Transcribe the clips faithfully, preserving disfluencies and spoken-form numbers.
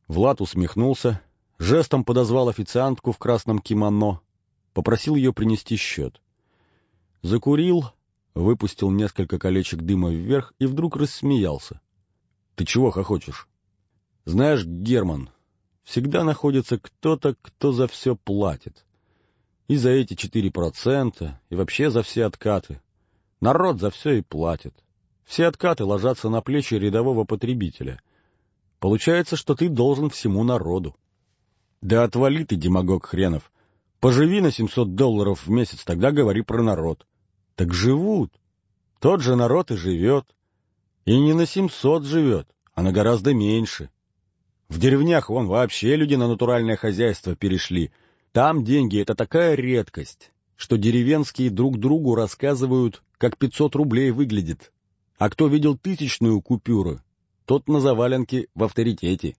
Влад усмехнулся, жестом подозвал официантку в красном кимоно, попросил ее принести счет. Закурил, выпустил несколько колечек дыма вверх и вдруг рассмеялся. — Ты чего хохочешь? — Знаешь, Герман, всегда находится кто-то, кто за все платит. И за эти четыре процента, и вообще за все откаты. Народ за все и платит. Все откаты ложатся на плечи рядового потребителя. Получается, что ты должен всему народу. Да отвали ты, демагог хренов. Поживи на семьсот долларов в месяц, тогда говори про народ. Так живут. Тот же народ и живет. И не на семьсот живет, а на гораздо меньше. В деревнях вон вообще люди на натуральное хозяйство перешли. Там деньги — это такая редкость, что деревенские друг другу рассказывают, как пятьсот рублей выглядит. А кто видел тысячную купюру, тот на заваленке в авторитете.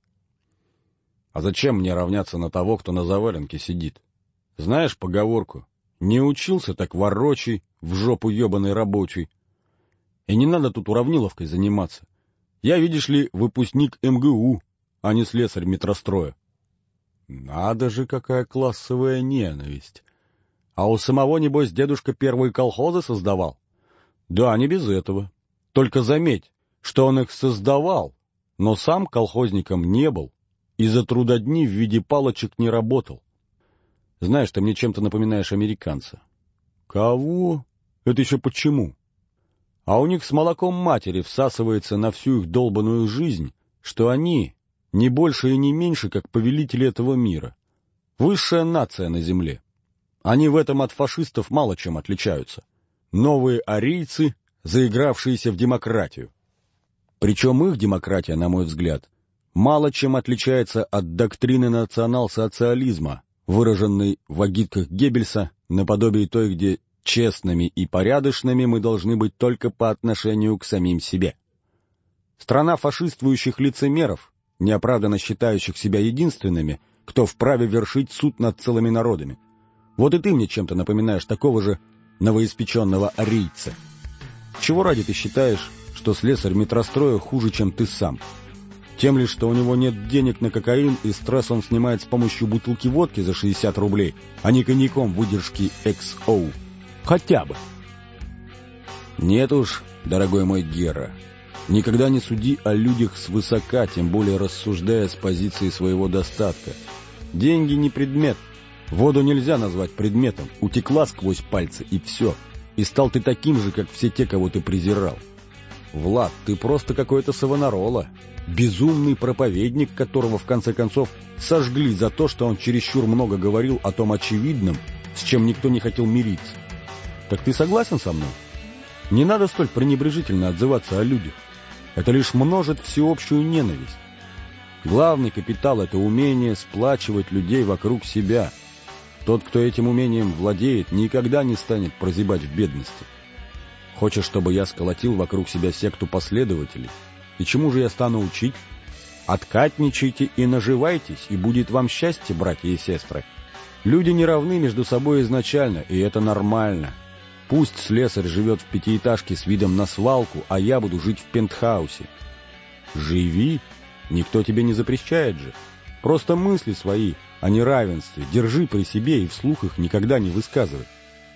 А зачем мне равняться на того, кто на заваленке сидит? Знаешь поговорку: не учился, так ворочай, в жопу ебаный рабочий. И не надо тут уравниловкой заниматься. Я, видишь ли, выпускник эм гэ у, а не слесарь метростроя. Надо же, какая классовая ненависть. А у самого, небось, дедушка первые колхозы создавал? Да, не без этого. Только заметь, что он их создавал, но сам колхозником не был и за трудодни в виде палочек не работал. Знаешь, ты мне чем-то напоминаешь американца. Кого? Это еще почему? А у них с молоком матери всасывается на всю их долбаную жизнь, что они не больше и не меньше, как повелители этого мира. Высшая нация на земле. Они в этом от фашистов мало чем отличаются. Новые арийцы, заигравшиеся в демократию. Причем их демократия, на мой взгляд, мало чем отличается от доктрины национал-социализма, выраженной в агитках Геббельса, наподобие той, где честными и порядочными мы должны быть только по отношению к самим себе. Страна фашиствующих лицемеров, неоправданно считающих себя единственными, кто вправе вершить суд над целыми народами. Вот и ты мне чем-то напоминаешь такого же новоиспеченного арийца. Чего ради ты считаешь, что слесарь метростроя хуже, чем ты сам? Тем лишь, что у него нет денег на кокаин, и стресс он снимает с помощью бутылки водки за шестьдесят рублей, а не коньяком выдержки икс о. Хотя бы. Нет уж, дорогой мой Гера, никогда не суди о людях свысока, тем более рассуждая с позиции своего достатка. Деньги не предмет. Воду нельзя назвать предметом. Утекла сквозь пальцы, и все. И стал ты таким же, как все те, кого ты презирал. Влад, ты просто какой-то Савонарола. Безумный проповедник, которого, в конце концов, сожгли за то, что он чересчур много говорил о том очевидном, с чем никто не хотел мириться. Так ты согласен со мной? Не надо столь пренебрежительно отзываться о людях. Это лишь множит всеобщую ненависть. Главный капитал — это умение сплачивать людей вокруг себя. Тот, кто этим умением владеет, никогда не станет прозябать в бедности. Хочешь, чтобы я сколотил вокруг себя секту последователей? И чему же я стану учить? Откатничайте и наживайтесь, и будет вам счастье, братья и сестры. Люди не равны между собой изначально, и это нормально. Пусть слесарь живет в пятиэтажке с видом на свалку, а я буду жить в пентхаусе. Живи, никто тебе не запрещает же. Просто мысли свои о неравенстве держи при себе и вслух их никогда не высказывай.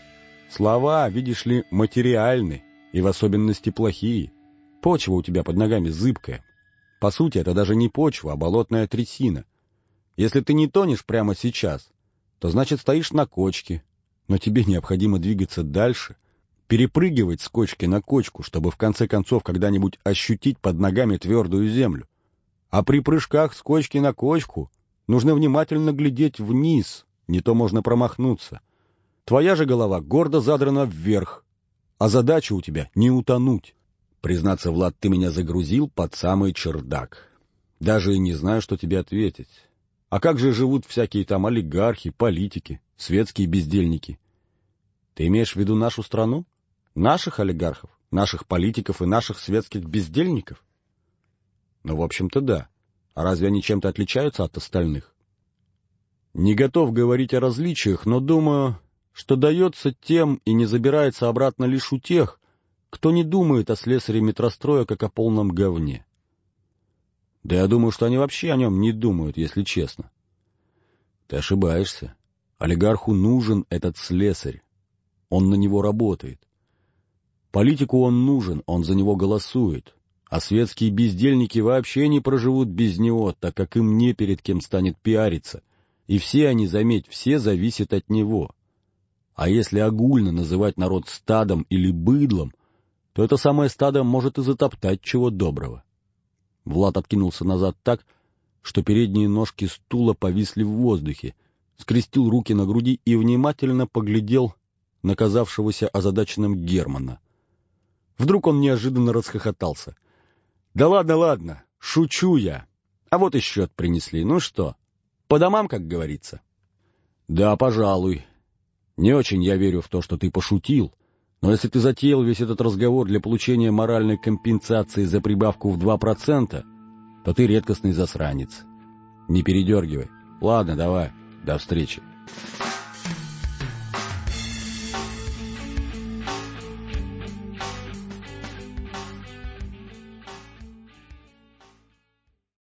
Слова, видишь ли, материальны, и в особенности плохие. Почва у тебя под ногами зыбкая. По сути, это даже не почва, а болотная трясина. Если ты не тонешь прямо сейчас, то значит стоишь на кочке, но тебе необходимо двигаться дальше, перепрыгивать с кочки на кочку, чтобы в конце концов когда-нибудь ощутить под ногами твердую землю. А при прыжках с кочки на кочку нужно внимательно глядеть вниз, не то можно промахнуться. Твоя же голова гордо задрана вверх, а задача у тебя не утонуть. Признаться, Влад, ты меня загрузил под самый чердак. Даже и не знаю, что тебе ответить. А как же живут всякие там олигархи, политики, светские бездельники? Ты имеешь в виду нашу страну? Наших олигархов, наших политиков и наших светских бездельников? Ну, в общем-то, да. А разве они чем-то отличаются от остальных? Не готов говорить о различиях, но думаю, что дается тем и не забирается обратно лишь у тех, кто не думает о слесаре метростроя как о полном говне. Да я думаю, что они вообще о нем не думают, если честно. Ты ошибаешься. Олигарху нужен этот слесарь. Он на него работает. Политику он нужен, он за него голосует. А светские бездельники вообще не проживут без него, так как им не перед кем станет пиариться. И все они, заметь, все зависят от него. А если огульно называть народ стадом или быдлом, то это самое стадо может и затоптать чего доброго. Влад откинулся назад так, что передние ножки стула повисли в воздухе, скрестил руки на груди и внимательно поглядел на казавшегося озадаченным Германа. Вдруг он неожиданно расхохотался. «Да ладно, ладно, шучу я. А вот и счет принесли. Ну что, по домам, как говорится?» «Да, пожалуй. Не очень я верю в то, что ты пошутил, но если ты затеял весь этот разговор для получения моральной компенсации за прибавку в два процента, то ты редкостный засранец. Не передергивай. Ладно, давай, до встречи».